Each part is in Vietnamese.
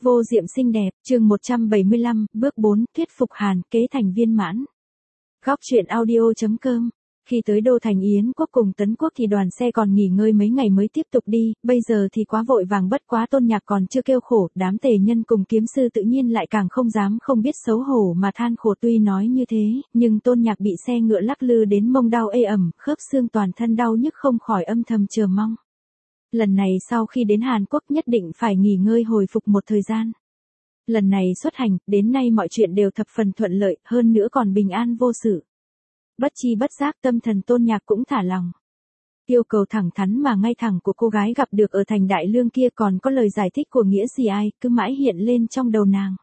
Vô diệm xinh đẹp, chương 175, bước 4, thuyết phục Hàn, kế thành viên mãn. Góc truyện audio.com. Khi tới đô thành Yến quốc cùng Tấn quốc thì đoàn xe còn nghỉ ngơi mấy ngày mới tiếp tục đi, bây giờ thì quá vội vàng, bất quá Tôn Nhạc còn chưa kêu khổ, đám tề nhân cùng kiếm sư tự nhiên lại càng không dám không biết xấu hổ mà than khổ. Tuy nói như thế, nhưng Tôn Nhạc bị xe ngựa lắc lư đến mông đau ê ẩm, khớp xương toàn thân đau nhức không khỏi âm thầm chờ mong. Lần này sau khi đến Hàn Quốc nhất định phải nghỉ ngơi hồi phục một thời gian. Lần này xuất hành, đến nay mọi chuyện đều thập phần thuận lợi, hơn nữa còn bình an vô sự. Bất chi bất giác tâm thần Tôn Nhạc cũng thả lòng. Yêu cầu thẳng thắn mà ngay thẳng của cô gái gặp được ở thành Đại Lương kia còn có lời giải thích của nghĩa gì ai, cứ mãi hiện lên trong đầu nàng.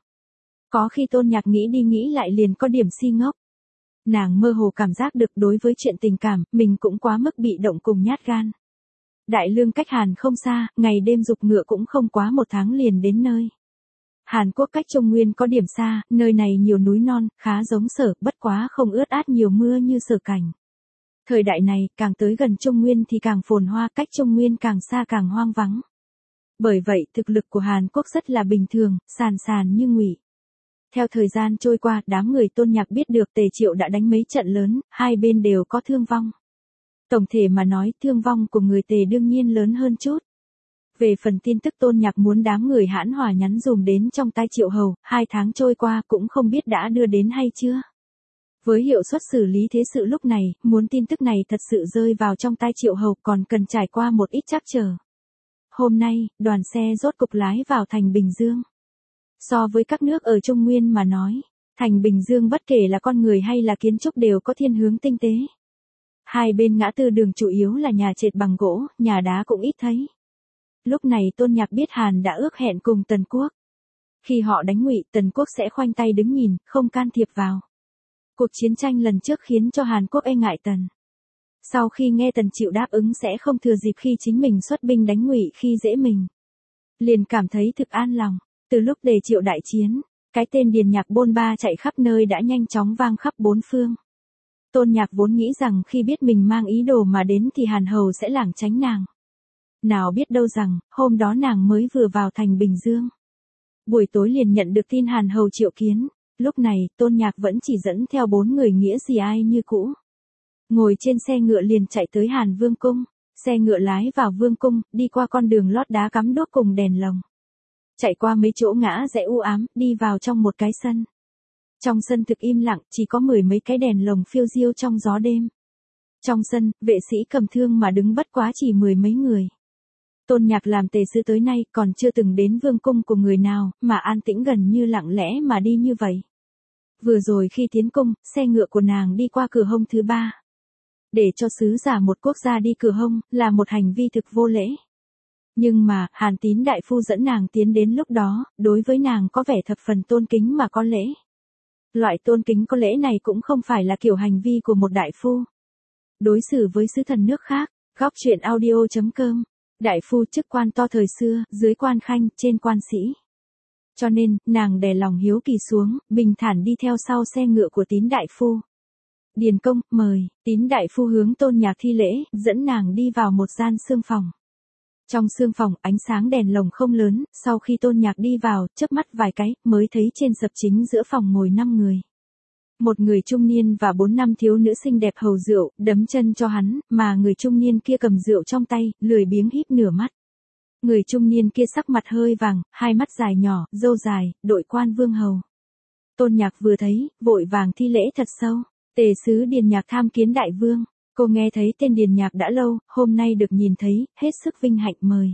Có khi Tôn Nhạc nghĩ đi nghĩ lại liền có điểm si ngốc. Nàng mơ hồ cảm giác được đối với chuyện tình cảm, mình cũng quá mức bị động cùng nhát gan. Đại Lương cách Hàn không xa, ngày đêm giục ngựa cũng không quá một tháng liền đến nơi. Hàn Quốc cách Trung Nguyên có điểm xa, nơi này nhiều núi non, khá giống Sở, bất quá không ướt át nhiều mưa như Sở Cảnh. Thời đại này, càng tới gần Trung Nguyên thì càng phồn hoa, cách Trung Nguyên càng xa càng hoang vắng. Bởi vậy, thực lực của Hàn Quốc rất là bình thường, sàn sàn như ngụy. Theo thời gian trôi qua, đám người Tôn Nhạc biết được Tề Triệu đã đánh mấy trận lớn, hai bên đều có thương vong. Tổng thể mà nói, thương vong của người Tề đương nhiên lớn hơn chút. Về phần tin tức Tôn Nhạc muốn đám người Hãn Hòa nhắn dùm đến trong tai Triệu Hầu, 2 tháng trôi qua cũng không biết đã đưa đến hay chưa. Với hiệu suất xử lý thế sự lúc này, muốn tin tức này thật sự rơi vào trong tai Triệu Hầu còn cần trải qua một ít trắc trở. Hôm nay, đoàn xe rốt cục lái vào thành Bình Dương. So với các nước ở Trung Nguyên mà nói, thành Bình Dương bất kể là con người hay là kiến trúc đều có thiên hướng tinh tế. Hai bên ngã tư đường chủ yếu là nhà trệt bằng gỗ, nhà đá cũng ít thấy. Lúc này Tôn Nhạc biết Hàn đã ước hẹn cùng Tần quốc. Khi họ đánh Ngụy, Tần quốc sẽ khoanh tay đứng nhìn, không can thiệp vào. Cuộc chiến tranh lần trước khiến cho Hàn Quốc e ngại Tần. Sau khi nghe Tần chịu đáp ứng sẽ không thừa dịp khi chính mình xuất binh đánh Ngụy khi dễ mình, liền cảm thấy thực an lòng. Từ lúc Tề Triệu đại chiến, cái tên Điền Nhạc bôn ba chạy khắp nơi đã nhanh chóng vang khắp bốn phương. Tôn Nhạc vốn nghĩ rằng khi biết mình mang ý đồ mà đến thì Hàn Hầu sẽ lảng tránh nàng. Nào biết đâu rằng, hôm đó nàng mới vừa vào thành Bình Dương. Buổi tối liền nhận được tin Hàn Hầu triệu kiến, lúc này Tôn Nhạc vẫn chỉ dẫn theo 4 người nghĩa gì ai như cũ. Ngồi trên xe ngựa liền chạy tới Hàn Vương Cung, xe ngựa lái vào Vương Cung, đi qua con đường lót đá cắm đuốc cùng đèn lồng. Chạy qua mấy chỗ ngã rẽ u ám, đi vào trong một cái sân. Trong sân thực im lặng, chỉ có 10 mấy cái đèn lồng phiêu diêu trong gió đêm. Trong sân, vệ sĩ cầm thương mà đứng bất quá chỉ 10 mấy người. Tôn Nhạc làm tề sứ tới nay còn chưa từng đến vương cung của người nào, mà an tĩnh gần như lặng lẽ mà đi như vậy. Vừa rồi khi tiến cung, xe ngựa của nàng đi qua cửa hông thứ 3. Để cho sứ giả một quốc gia đi cửa hông, là một hành vi thực vô lễ. Nhưng mà, Hàn Tín đại phu dẫn nàng tiến đến lúc đó, đối với nàng có vẻ thập phần tôn kính mà có lễ. Loại tôn kính có lễ này cũng không phải là kiểu hành vi của một đại phu. Đối xử với sứ thần nước khác, góc truyện audio.com. Đại phu chức quan to thời xưa, dưới quan khanh, trên quan sĩ. Cho nên, nàng đè lòng hiếu kỳ xuống, bình thản đi theo sau xe ngựa của Tín đại phu. Điền công, mời, Tín đại phu hướng Tôn Nhạc thi lễ, dẫn nàng đi vào một gian xương phòng. Trong xương phòng, ánh sáng đèn lồng không lớn, sau khi Tôn Nhạc đi vào, chớp mắt vài cái, mới thấy trên sập chính giữa phòng ngồi 5 người. Một người trung niên và 4 năm thiếu nữ xinh đẹp hầu rượu, đấm chân cho hắn, mà người trung niên kia cầm rượu trong tay, lười biếng híp nửa mắt. Người trung niên kia sắc mặt hơi vàng, hai mắt dài nhỏ, râu dài, đội quan vương hầu. Tôn Nhạc vừa thấy, vội vàng thi lễ thật sâu. Tề sứ Điền Nhạc tham kiến đại vương. Cô nghe thấy tên Điền Nhạc đã lâu, hôm nay được nhìn thấy, hết sức vinh hạnh mời.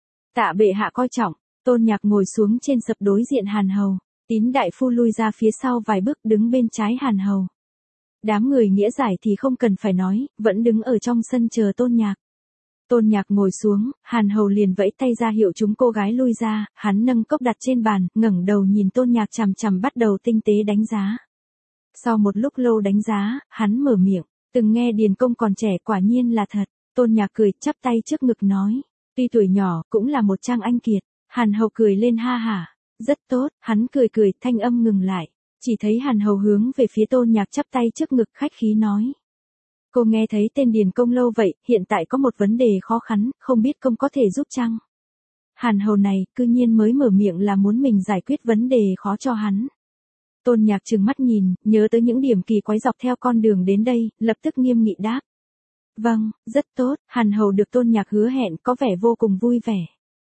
Tạ bệ hạ coi trọng. Tôn Nhạc ngồi xuống trên sập đối diện Hàn Hầu. Tín đại phu lui ra phía sau vài bước đứng bên trái Hàn Hầu. Đám người nghĩa giải thì không cần phải nói, vẫn đứng ở trong sân chờ Tôn Nhạc. Tôn Nhạc ngồi xuống, Hàn Hầu liền vẫy tay ra hiệu chúng cô gái lui ra, hắn nâng cốc đặt trên bàn, ngẩng đầu nhìn Tôn Nhạc chằm chằm bắt đầu tinh tế đánh giá. Sau một lúc lâu đánh giá, hắn mở miệng, từng nghe Điền công còn trẻ quả nhiên là thật. Tôn Nhạc cười, chắp tay trước ngực nói, tuy tuổi nhỏ, cũng là một trang anh kiệt. Hàn Hầu cười lên ha hả. Rất tốt, hắn cười cười, thanh âm ngừng lại. Chỉ thấy Hàn Hầu hướng về phía Tôn Nhạc chắp tay trước ngực khách khí nói. Cô nghe thấy tên Điền công lâu vậy, hiện tại có một vấn đề khó khăn, không biết công có thể giúp chăng? Hàn Hầu này, cư nhiên mới mở miệng là muốn mình giải quyết vấn đề khó cho hắn. Tôn Nhạc trừng mắt nhìn, nhớ tới những điểm kỳ quái dọc theo con đường đến đây, lập tức nghiêm nghị đáp. Vâng, rất tốt, Hàn Hầu được Tôn Nhạc hứa hẹn có vẻ vô cùng vui vẻ.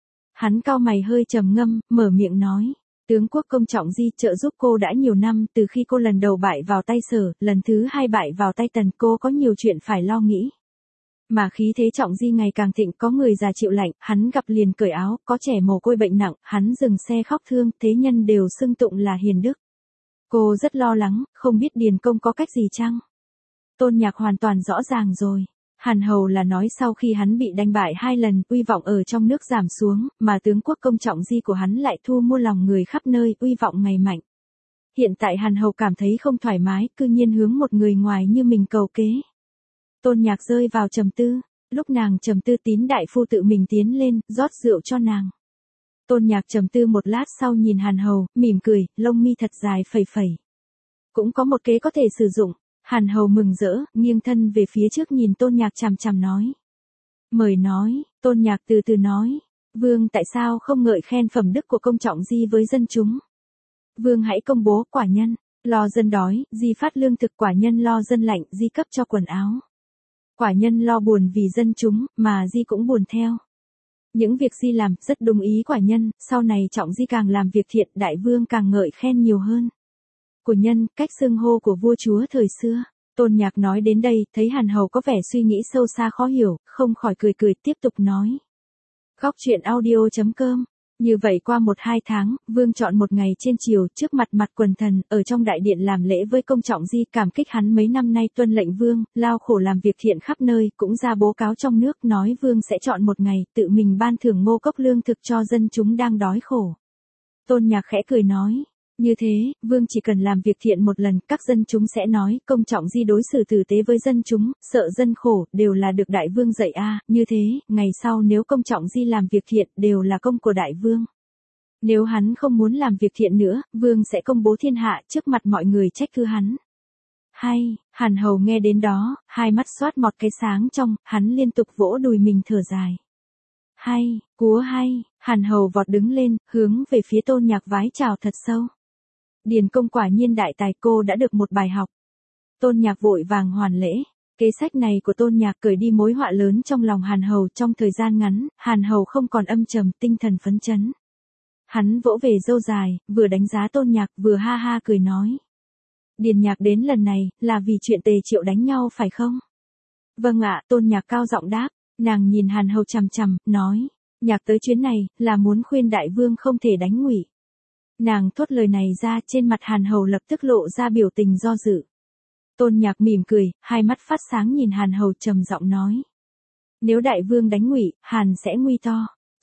Hắn cau mày hơi trầm ngâm, mở miệng nói. Tướng quốc Công Trọng Di trợ giúp cô đã nhiều năm, từ khi cô lần đầu bại vào tay Sở, lần thứ hai bại vào tay Tần, cô có nhiều chuyện phải lo nghĩ. Mà khí thế Trọng Di ngày càng thịnh, có người già chịu lạnh, hắn gặp liền cởi áo, có trẻ mồ côi bệnh nặng, hắn dừng xe khóc thương, thế nhân đều xưng tụng là hiền đức. Cô rất lo lắng, không biết Điền Công có cách gì chăng? Tôn Nhạc hoàn toàn rõ ràng rồi. Hàn Hầu là nói sau khi hắn bị đánh bại 2 lần, uy vọng ở trong nước giảm xuống, mà tướng quốc Công Trọng Di của hắn lại thu mua lòng người khắp nơi, uy vọng ngày mạnh. Hiện tại Hàn Hầu cảm thấy không thoải mái, cư nhiên hướng một người ngoài như mình cầu kế. Tôn Nhạc rơi vào trầm tư, lúc nàng trầm tư Tín đại phu tự mình tiến lên, rót rượu cho nàng. Tôn Nhạc trầm tư một lát sau nhìn Hàn Hầu, mỉm cười, lông mi thật dài phẩy phẩy. Cũng có một kế có thể sử dụng. Hàn Hầu mừng rỡ, nghiêng thân về phía trước nhìn Tôn Nhạc chằm chằm nói. Mời nói, Tôn Nhạc từ từ nói. Vương tại sao không ngợi khen phẩm đức của Công Trọng Di với dân chúng? Vương hãy công bố quả nhân, lo dân đói, Di phát lương thực, quả nhân lo dân lạnh, Di cấp cho quần áo. Quả nhân lo buồn vì dân chúng, mà Di cũng buồn theo. Những việc Di làm, rất đúng ý quả nhân, sau này Trọng Di càng làm việc thiện, đại vương càng ngợi khen nhiều hơn. Của nhân, cách xưng hô của vua chúa thời xưa. Tôn Nhạc nói đến đây, thấy Hàn Hầu có vẻ suy nghĩ sâu xa khó hiểu, không khỏi cười cười, tiếp tục nói. Góc truyện audio.com. Như vậy qua 1-2 tháng, vương chọn một ngày trên chiều trước mặt quần thần, ở trong đại điện làm lễ với Công Trọng Di, cảm kích hắn mấy năm nay tuân lệnh vương, lao khổ làm việc thiện khắp nơi, cũng ra bố cáo trong nước nói vương sẽ chọn một ngày, tự mình ban thưởng ngô cốc lương thực cho dân chúng đang đói khổ. Tôn Nhạc khẽ cười nói. Như thế, vương chỉ cần làm việc thiện một lần, các dân chúng sẽ nói, Công Trọng Di đối xử tử tế với dân chúng, sợ dân khổ, đều là được đại vương dạy như thế, ngày sau nếu Công Trọng Di làm việc thiện, đều là công của đại vương. Nếu hắn không muốn làm việc thiện nữa, vương sẽ công bố thiên hạ trước mặt mọi người trách cứ hắn. Hay, Hàn Hầu nghe đến đó, hai mắt xoát một cái sáng trong, hắn liên tục vỗ đùi mình thở dài. Hay, cúa hay, Hàn Hầu vọt đứng lên, hướng về phía Tôn Nhạc vái chào thật sâu. Điền Công quả nhiên đại tài, cô đã được một bài học. Tôn Nhạc vội vàng hoàn lễ. Kế sách này của Tôn Nhạc cởi đi mối họa lớn trong lòng Hàn Hầu, trong thời gian ngắn, Hàn Hầu không còn âm trầm, tinh thần phấn chấn. Hắn vỗ về râu dài, vừa đánh giá Tôn Nhạc, vừa ha ha cười nói. Điền Nhạc đến lần này, là vì chuyện Tề Triệu đánh nhau phải không? Vâng ạ, Tôn Nhạc cao giọng đáp. Nàng nhìn Hàn Hầu chằm chằm, nói. Nhạc tới chuyến này, là muốn khuyên đại vương không thể đánh Ngụy. Nàng thốt lời này ra, trên mặt Hàn Hầu lập tức lộ ra biểu tình do dự. Tôn Nhạc mỉm cười, hai mắt phát sáng nhìn Hàn Hầu trầm giọng nói. Nếu đại vương đánh Ngụy, Hàn sẽ nguy to.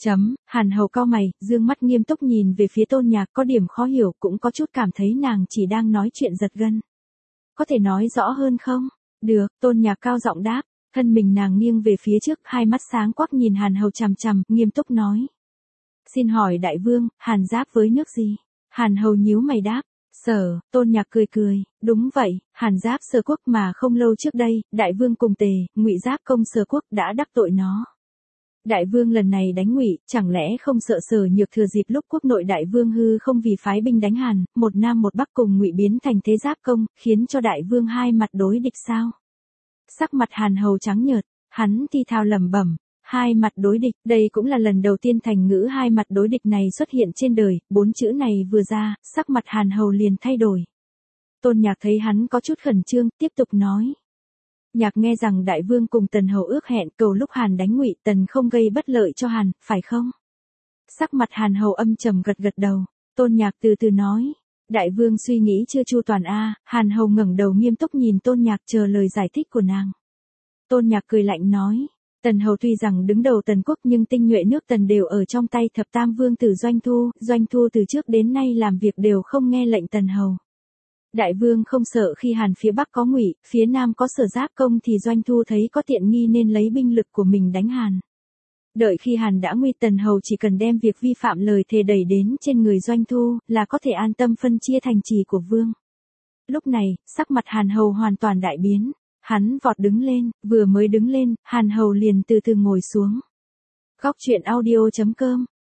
Hàn Hầu cau mày, dương mắt nghiêm túc nhìn về phía Tôn Nhạc, có điểm khó hiểu, cũng có chút cảm thấy nàng chỉ đang nói chuyện giật gân. Có thể nói rõ hơn không? Được, Tôn Nhạc cao giọng đáp, thân mình nàng nghiêng về phía trước, hai mắt sáng quắc nhìn Hàn Hầu chằm chằm, nghiêm túc nói. Xin hỏi đại vương, Hàn giáp với nước gì? Hàn Hầu nhíu mày đáp. Sở, Tôn Nhạc cười cười, đúng vậy, Hàn giáp Sở quốc, mà không lâu trước đây, đại vương cùng Tề, Ngụy giáp công Sở quốc đã đắc tội nó. Đại vương lần này đánh Ngụy, chẳng lẽ không sợ Sở Nhược thừa dịp lúc quốc nội đại vương hư không vì phái binh đánh Hàn, một Nam một Bắc cùng Ngụy biến thành thế giáp công, khiến cho đại vương hai mặt đối địch sao? Sắc mặt Hàn Hầu trắng nhợt, hắn thi thào lẩm bẩm. Hai mặt đối địch, đây cũng là lần đầu tiên thành ngữ hai mặt đối địch này xuất hiện trên đời, 4 chữ này vừa ra, sắc mặt Hàn Hầu liền thay đổi. Tôn Nhạc thấy hắn có chút khẩn trương, tiếp tục nói. Nhạc nghe rằng đại vương cùng Tần Hầu ước hẹn cầu lúc Hàn đánh Ngụy, Tần không gây bất lợi cho Hàn, phải không? Sắc mặt Hàn Hầu âm trầm gật gật đầu, Tôn Nhạc từ từ nói. Đại vương suy nghĩ chưa chu toàn Hàn Hầu ngẩng đầu nghiêm túc nhìn Tôn Nhạc chờ lời giải thích của nàng. Tôn Nhạc cười lạnh nói. Tần Hầu tuy rằng đứng đầu Tần quốc nhưng tinh nhuệ nước Tần đều ở trong tay thập tam vương tử Doanh Thu từ trước đến nay làm việc đều không nghe lệnh Tần Hầu. Đại vương không sợ khi Hàn phía Bắc có Ngụy, phía Nam có Sở giáp công thì Doanh Thu thấy có tiện nghi nên lấy binh lực của mình đánh Hàn. Đợi khi Hàn đã nguy, Tần Hầu chỉ cần đem việc vi phạm lời thề đẩy đến trên người Doanh Thu, là có thể an tâm phân chia thành trì của vương. Lúc này, sắc mặt Hàn Hầu hoàn toàn đại biến. Hắn vọt đứng lên, vừa mới đứng lên, Hàn Hầu liền từ từ ngồi xuống. Góc truyện audio.com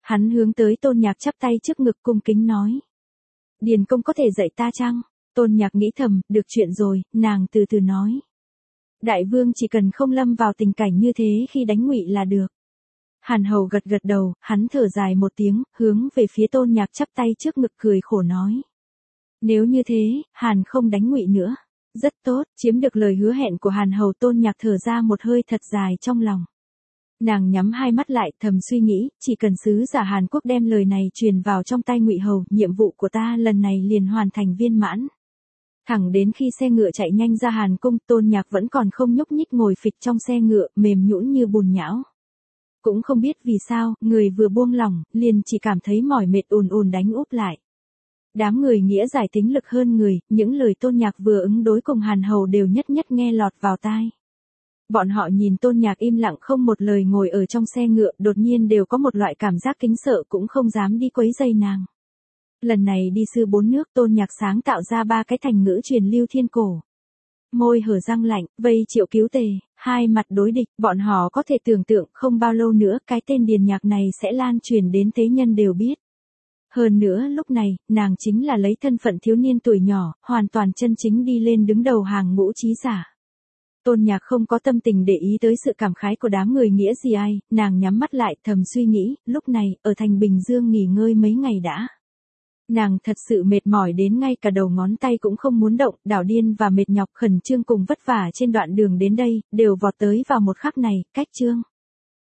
Hắn hướng tới Tôn Nhạc chắp tay trước ngực cung kính nói. Điền công có thể dạy ta chăng? Tôn Nhạc nghĩ thầm, được chuyện rồi, nàng từ từ nói. Đại vương chỉ cần không lâm vào tình cảnh như thế khi đánh ngụy là được. Hàn Hầu gật gật đầu, hắn thở dài một tiếng, hướng về phía Tôn Nhạc chắp tay trước ngực cười khổ nói. Nếu như thế, Hàn không đánh ngụy nữa. Rất tốt, chiếm được lời hứa hẹn của Hàn Hầu. Tôn Nhạc thở ra một hơi thật dài trong lòng. Nàng nhắm hai mắt lại thầm suy nghĩ, chỉ cần sứ giả Hàn Quốc đem lời này truyền vào trong tay Ngụy Hầu, nhiệm vụ của ta lần này liền hoàn thành viên mãn. Thẳng đến khi xe ngựa chạy nhanh ra Hàn Cung, Tôn Nhạc vẫn còn không nhúc nhích ngồi phịch trong xe ngựa, mềm nhũn như bùn nhão. Cũng không biết vì sao, người vừa buông lỏng, liền chỉ cảm thấy mỏi mệt ùn ùn đánh úp lại. Đám người nghĩa giải tính lực hơn người, những lời Tôn Nhạc vừa ứng đối cùng Hàn Hầu đều nhất nhất nghe lọt vào tai. Bọn họ nhìn Tôn Nhạc im lặng không một lời ngồi ở trong xe ngựa, đột nhiên đều có một loại cảm giác kính sợ cũng không dám đi quấy rầy nàng. Lần này đi sư 4 nước, Tôn Nhạc sáng tạo ra 3 cái thành ngữ truyền lưu thiên cổ. Môi hở răng lạnh, vây triệu cứu tề, hai mặt đối địch, bọn họ có thể tưởng tượng không bao lâu nữa cái tên Điền Nhạc này sẽ lan truyền đến thế nhân đều biết. Hơn nữa lúc này, nàng chính là lấy thân phận thiếu niên tuổi nhỏ, hoàn toàn chân chính đi lên đứng đầu hàng ngũ trí giả. Tôn Nhạc không có tâm tình để ý tới sự cảm khái của đám người nghĩa gì ai, nàng nhắm mắt lại thầm suy nghĩ, lúc này, ở thành Bình Dương nghỉ ngơi mấy ngày đã. Nàng thật sự mệt mỏi đến ngay cả đầu ngón tay cũng không muốn động, đảo điên và mệt nhọc khẩn trương cùng vất vả trên đoạn đường đến đây, đều vọt tới vào một khắc này, cách chương.